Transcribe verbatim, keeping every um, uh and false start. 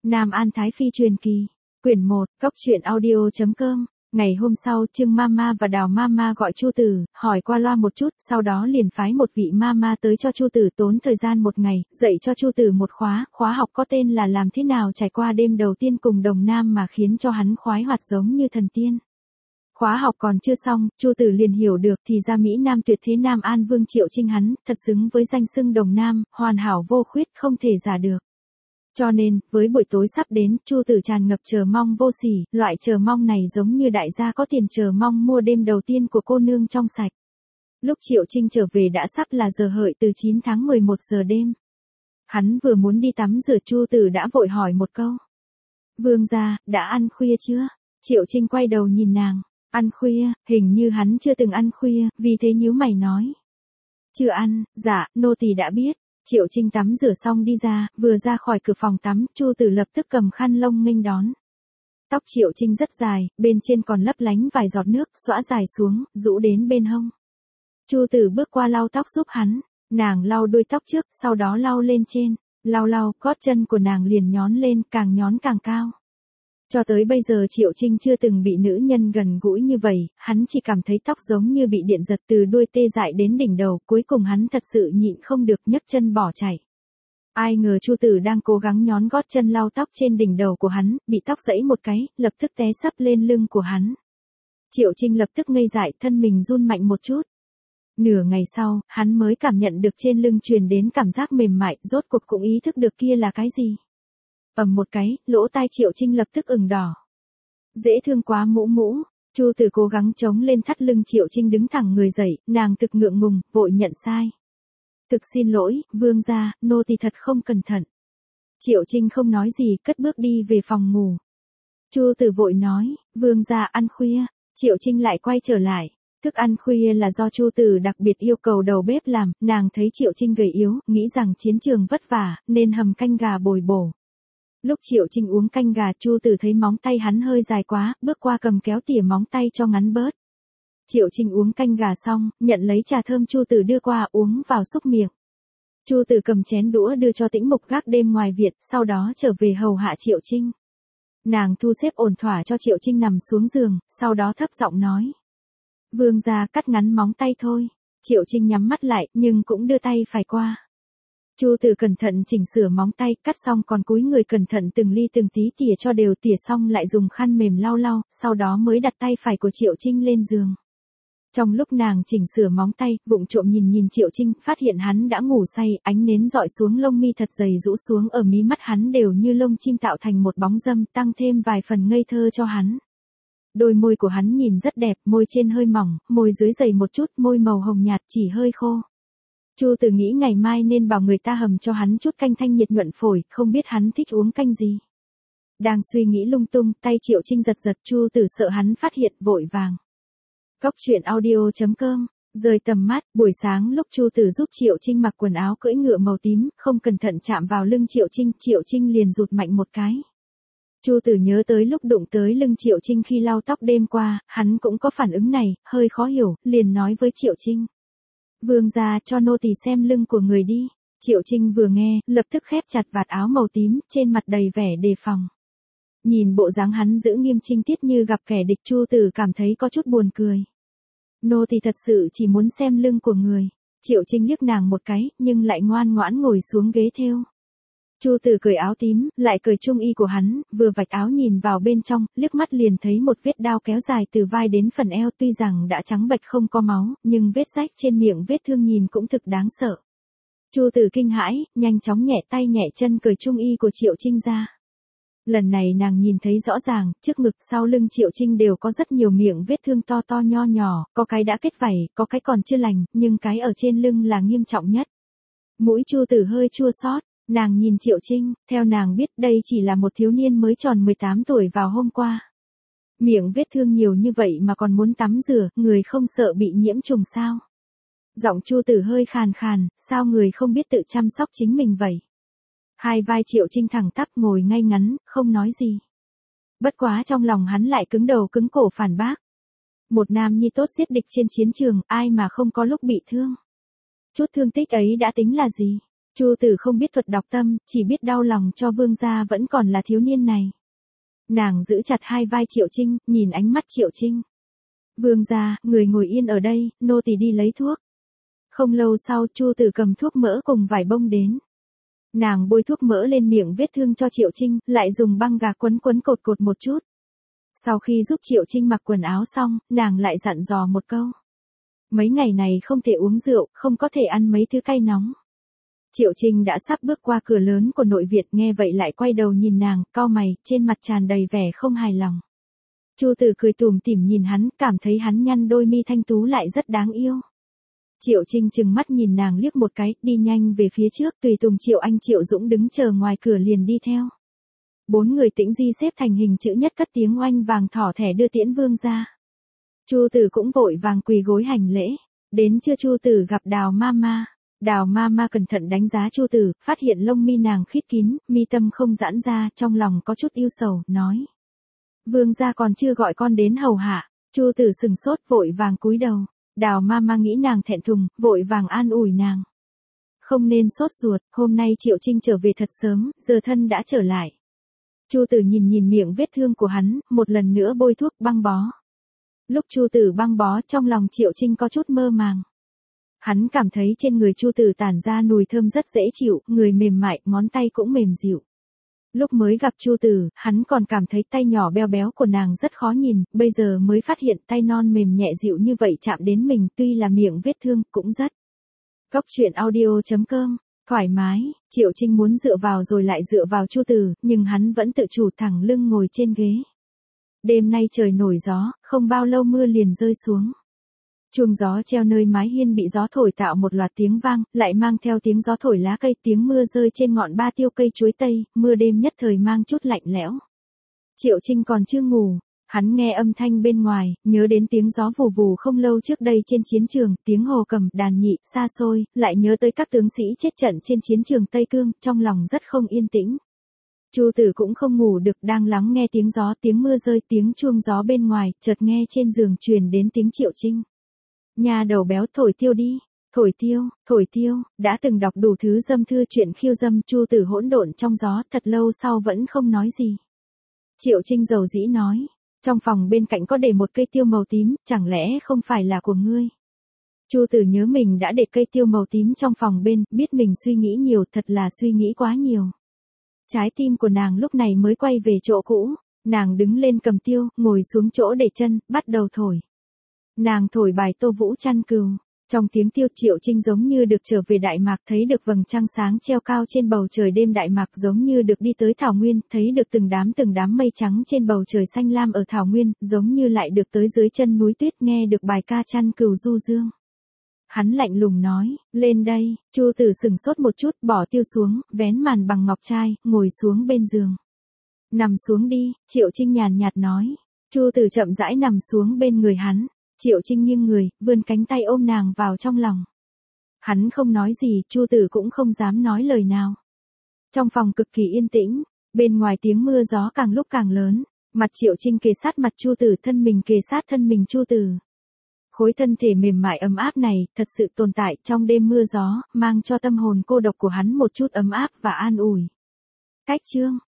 Nam An Thái Phi truyền kỳ, quyển một, cốc truyện audio chấm com. Ngày hôm sau, Trương Mama và Đào Mama gọi Chu Tử, hỏi qua loa một chút, sau đó liền phái một vị Mama tới cho Chu Tử tốn thời gian một ngày, dạy cho Chu Tử một khóa, khóa học có tên là làm thế nào trải qua đêm đầu tiên cùng Đồng Nam mà khiến cho hắn khoái hoạt giống như thần tiên. Khóa học còn chưa xong, Chu Tử liền hiểu được thì ra Mỹ Nam tuyệt thế Nam An Vương Triệu Trinh hắn, thật xứng với danh xưng Đồng Nam, hoàn hảo vô khuyết không thể giả được. Cho nên, với buổi tối sắp đến, Chu Tử tràn ngập chờ mong vô sỉ, loại chờ mong này giống như đại gia có tiền chờ mong mua đêm đầu tiên của cô nương trong sạch. Lúc Triệu Trinh trở về đã sắp là giờ hợi từ chín tháng mười một giờ đêm. Hắn vừa muốn đi tắm rửa, Chu Tử đã vội hỏi một câu. Vương gia, đã ăn khuya chưa? Triệu Trinh quay đầu nhìn nàng. Ăn khuya, hình như hắn chưa từng ăn khuya, vì thế nhíu mày nói. Chưa ăn, dạ, nô tỳ đã biết. Triệu Trinh tắm rửa xong đi ra, vừa ra khỏi cửa phòng tắm, Chu Tử lập tức cầm khăn lông nghênh đón. Tóc Triệu Trinh rất dài, bên trên còn lấp lánh vài giọt nước, xõa dài xuống, rũ đến bên hông. Chu Tử bước qua lau tóc giúp hắn, nàng lau đuôi tóc trước, sau đó lau lên trên, lau lau, gót chân của nàng liền nhón lên, càng nhón càng cao. Cho tới bây giờ Triệu Trinh chưa từng bị nữ nhân gần gũi như vậy, hắn chỉ cảm thấy tóc giống như bị điện giật từ đuôi tê dại đến đỉnh đầu, cuối cùng hắn thật sự nhịn không được nhấc chân bỏ chạy. Ai ngờ Chu Tử đang cố gắng nhón gót chân lau tóc trên đỉnh đầu của hắn, bị tóc giãy một cái, lập tức té sấp lên lưng của hắn. Triệu Trinh lập tức ngây dại, thân mình run mạnh một chút. Nửa ngày sau, hắn mới cảm nhận được trên lưng truyền đến cảm giác mềm mại, rốt cuộc cũng ý thức được kia là cái gì. Ầm một cái, lỗ tai Triệu Trinh lập tức ửng đỏ. Dễ thương quá mũ mũ, Chu Tử cố gắng chống lên thắt lưng Triệu Trinh đứng thẳng người dậy, nàng thực ngượng ngùng, vội nhận sai. Thực xin lỗi, vương gia, nô tỳ thật không cẩn thận. Triệu Trinh không nói gì, cất bước đi về phòng ngủ. Chu Tử vội nói, vương gia ăn khuya, Triệu Trinh lại quay trở lại. Thức ăn khuya là do Chu Tử đặc biệt yêu cầu đầu bếp làm, nàng thấy Triệu Trinh gầy yếu, nghĩ rằng chiến trường vất vả, nên hầm canh gà bồi bổ. Lúc Triệu Trinh uống canh gà, Chu Tử thấy móng tay hắn hơi dài quá, bước qua cầm kéo tỉa móng tay cho ngắn bớt. Triệu Trinh uống canh gà xong, nhận lấy trà thơm Chu Tử đưa qua uống vào xúc miệng. Chu Tử cầm chén đũa đưa cho Tĩnh Mục gác đêm ngoài viện, sau đó trở về hầu hạ Triệu Trinh. Nàng thu xếp ổn thỏa cho Triệu Trinh nằm xuống giường, sau đó thấp giọng nói. Vương gia cắt ngắn móng tay thôi. Triệu Trinh nhắm mắt lại, nhưng cũng đưa tay phải qua. Chu Tử cẩn thận chỉnh sửa móng tay, cắt xong còn cúi người cẩn thận từng ly từng tí tỉa cho đều, tỉa xong lại dùng khăn mềm lau lau, sau đó mới đặt tay phải của Triệu Trinh lên giường. Trong lúc nàng chỉnh sửa móng tay, vụng trộm nhìn nhìn Triệu Trinh, phát hiện hắn đã ngủ say, ánh nến dọi xuống lông mi thật dày rũ xuống ở mí mắt hắn đều như lông chim tạo thành một bóng râm, tăng thêm vài phần ngây thơ cho hắn. Đôi môi của hắn nhìn rất đẹp, môi trên hơi mỏng, môi dưới dày một chút, môi màu hồng nhạt chỉ hơi khô. Chu Tử nghĩ ngày mai nên bảo người ta hầm cho hắn chút canh thanh nhiệt nhuận phổi, không biết hắn thích uống canh gì. Đang suy nghĩ lung tung, tay Triệu Trinh giật giật, Chu Tử sợ hắn phát hiện, vội vàng. Cốc truyện audio chấm com, rời tầm mắt, buổi sáng lúc Chu Tử giúp Triệu Trinh mặc quần áo cưỡi ngựa màu tím, không cẩn thận chạm vào lưng Triệu Trinh, Triệu Trinh liền rụt mạnh một cái. Chu Tử nhớ tới lúc đụng tới lưng Triệu Trinh khi lau tóc đêm qua, hắn cũng có phản ứng này, hơi khó hiểu, liền nói với Triệu Trinh. Vương gia cho nô tỳ xem lưng của người đi. Triệu Trinh vừa nghe, lập tức khép chặt vạt áo màu tím, trên mặt đầy vẻ đề phòng. Nhìn bộ dáng hắn giữ nghiêm trinh tiết như gặp kẻ địch, Chu Tử cảm thấy có chút buồn cười. Nô tỳ thật sự chỉ muốn xem lưng của người. Triệu Trinh liếc nàng một cái, nhưng lại ngoan ngoãn ngồi xuống ghế thêu. Chu Tử cởi áo tím, lại cởi trung y của hắn, vừa vạch áo nhìn vào bên trong, liếc mắt liền thấy một vết đao kéo dài từ vai đến phần eo, tuy rằng đã trắng bệch không có máu, nhưng vết rách trên miệng vết thương nhìn cũng thực đáng sợ. Chu Tử kinh hãi, nhanh chóng nhẹ tay nhẹ chân cởi trung y của Triệu Trinh ra. Lần này nàng nhìn thấy rõ ràng, trước ngực sau lưng Triệu Trinh đều có rất nhiều miệng vết thương to to nho nhỏ, có cái đã kết vảy, có cái còn chưa lành, nhưng cái ở trên lưng là nghiêm trọng nhất. Mũi Chu Tử hơi chua xót. Nàng nhìn Triệu Trinh, theo nàng biết đây chỉ là một thiếu niên mới tròn mười tám tuổi vào hôm qua. Miệng vết thương nhiều như vậy mà còn muốn tắm rửa, người không sợ bị nhiễm trùng sao? Giọng Chu Tử hơi khàn khàn, sao người không biết tự chăm sóc chính mình vậy? Hai vai Triệu Trinh thẳng tắp ngồi ngay ngắn, không nói gì. Bất quá trong lòng hắn lại cứng đầu cứng cổ phản bác. Một nam nhi tốt giết địch trên chiến trường, ai mà không có lúc bị thương. Chút thương tích ấy đã tính là gì? Chu Tử không biết thuật đọc tâm, chỉ biết đau lòng cho Vương gia vẫn còn là thiếu niên này. Nàng giữ chặt hai vai Triệu Trinh, nhìn ánh mắt Triệu Trinh. Vương gia, người ngồi yên ở đây, nô tỳ đi lấy thuốc. Không lâu sau Chu Tử cầm thuốc mỡ cùng vải bông đến. Nàng bôi thuốc mỡ lên miệng vết thương cho Triệu Trinh, lại dùng băng gạc quấn quấn cột cột một chút. Sau khi giúp Triệu Trinh mặc quần áo xong, nàng lại dặn dò một câu. Mấy ngày này không thể uống rượu, không có thể ăn mấy thứ cay nóng. Triệu Trinh đã sắp bước qua cửa lớn của nội viện, nghe vậy lại quay đầu nhìn nàng, cau mày, trên mặt tràn đầy vẻ không hài lòng. Chu Tử cười tủm tỉm nhìn hắn, cảm thấy hắn nhăn đôi mi thanh tú lại rất đáng yêu. Triệu Trinh trừng mắt nhìn nàng liếc một cái, đi nhanh về phía trước, tùy tùng Triệu Anh Triệu Dũng đứng chờ ngoài cửa liền đi theo. Bốn người Tĩnh Di xếp thành hình chữ nhất cất tiếng oanh vàng thỏ thẻ đưa tiễn Vương gia. Chu Tử cũng vội vàng quỳ gối hành lễ. Đến trưa Chu Tử gặp Đào Mama. Đào Mama cẩn thận đánh giá Chu Tử, phát hiện lông mi nàng khít kín, mi tâm không giãn ra, trong lòng có chút ưu sầu, nói: Vương gia còn chưa gọi con đến hầu hạ. Chu Tử sừng sốt, vội vàng cúi đầu. Đào Mama nghĩ nàng thẹn thùng, vội vàng an ủi nàng. Không nên sốt ruột, hôm nay Triệu Trinh trở về thật sớm, giờ thân đã trở lại. Chu Tử nhìn nhìn miệng vết thương của hắn, một lần nữa bôi thuốc băng bó. Lúc Chu Tử băng bó, trong lòng Triệu Trinh có chút mơ màng. Hắn cảm thấy trên người Chu Tử tản ra mùi thơm rất dễ chịu, người mềm mại, ngón tay cũng mềm dịu. Lúc mới gặp Chu Tử, hắn còn cảm thấy tay nhỏ béo béo của nàng rất khó nhìn, bây giờ mới phát hiện tay non mềm nhẹ dịu như vậy chạm đến mình, tuy là miệng vết thương, cũng rất. Cốc truyện audio chấm com, thoải mái. Triệu Trinh muốn dựa vào rồi lại dựa vào Chu Tử, nhưng hắn vẫn tự chủ thẳng lưng ngồi trên ghế. Đêm nay trời nổi gió, không bao lâu mưa liền rơi xuống. Chuông gió treo nơi mái hiên bị gió thổi tạo một loạt tiếng vang, lại mang theo tiếng gió thổi lá cây, tiếng mưa rơi trên ngọn ba tiêu cây chuối tây, mưa đêm nhất thời mang chút lạnh lẽo. Triệu Trinh còn chưa ngủ, hắn nghe âm thanh bên ngoài, nhớ đến tiếng gió vù vù không lâu trước đây trên chiến trường, tiếng hồ cầm, đàn nhị, xa xôi, lại nhớ tới các tướng sĩ chết trận trên chiến trường Tây Cương, trong lòng rất không yên tĩnh. Chu Tử cũng không ngủ được, đang lắng nghe tiếng gió, tiếng mưa rơi, tiếng chuông gió bên ngoài, chợt nghe trên giường truyền đến tiếng Triệu Trinh. Nhà đầu béo, thổi tiêu đi, thổi tiêu, thổi tiêu, đã từng đọc đủ thứ dâm thư chuyện khiêu dâm. Chu Tử hỗn độn trong gió, thật lâu sau vẫn không nói gì. Triệu Trinh dầu dĩ nói, trong phòng bên cạnh có để một cây tiêu màu tím, chẳng lẽ không phải là của ngươi? Chu Tử nhớ mình đã để cây tiêu màu tím trong phòng bên, biết mình suy nghĩ nhiều, thật là suy nghĩ quá nhiều. Trái tim của nàng lúc này mới quay về chỗ cũ, nàng đứng lên cầm tiêu, ngồi xuống chỗ để chân, bắt đầu thổi. Nàng thổi bài Tô Vũ Chăn Cừu. Trong tiếng tiêu, Triệu Trinh giống như được trở về Đại Mạc, thấy được vầng trăng sáng treo cao trên bầu trời đêm Đại Mạc, giống như được đi tới Thảo Nguyên, thấy được từng đám từng đám mây trắng trên bầu trời xanh lam ở Thảo Nguyên, giống như lại được tới dưới chân núi tuyết nghe được bài ca chăn cừu du dương. Hắn lạnh lùng nói, lên đây. Chu Tử sừng sốt một chút, bỏ tiêu xuống, vén màn bằng ngọc trai, ngồi xuống bên giường. Nằm xuống đi, Triệu Trinh nhàn nhạt nói. Chu Tử chậm rãi nằm xuống bên người hắn. Triệu Trinh nghiêng người, vươn cánh tay ôm nàng vào trong lòng. Hắn không nói gì, Chu Tử cũng không dám nói lời nào. Trong phòng cực kỳ yên tĩnh, bên ngoài tiếng mưa gió càng lúc càng lớn, mặt Triệu Trinh kề sát mặt Chu Tử, thân mình kề sát thân mình Chu Tử. Khối thân thể mềm mại ấm áp này, thật sự tồn tại trong đêm mưa gió, mang cho tâm hồn cô độc của hắn một chút ấm áp và an ủi. Cách chương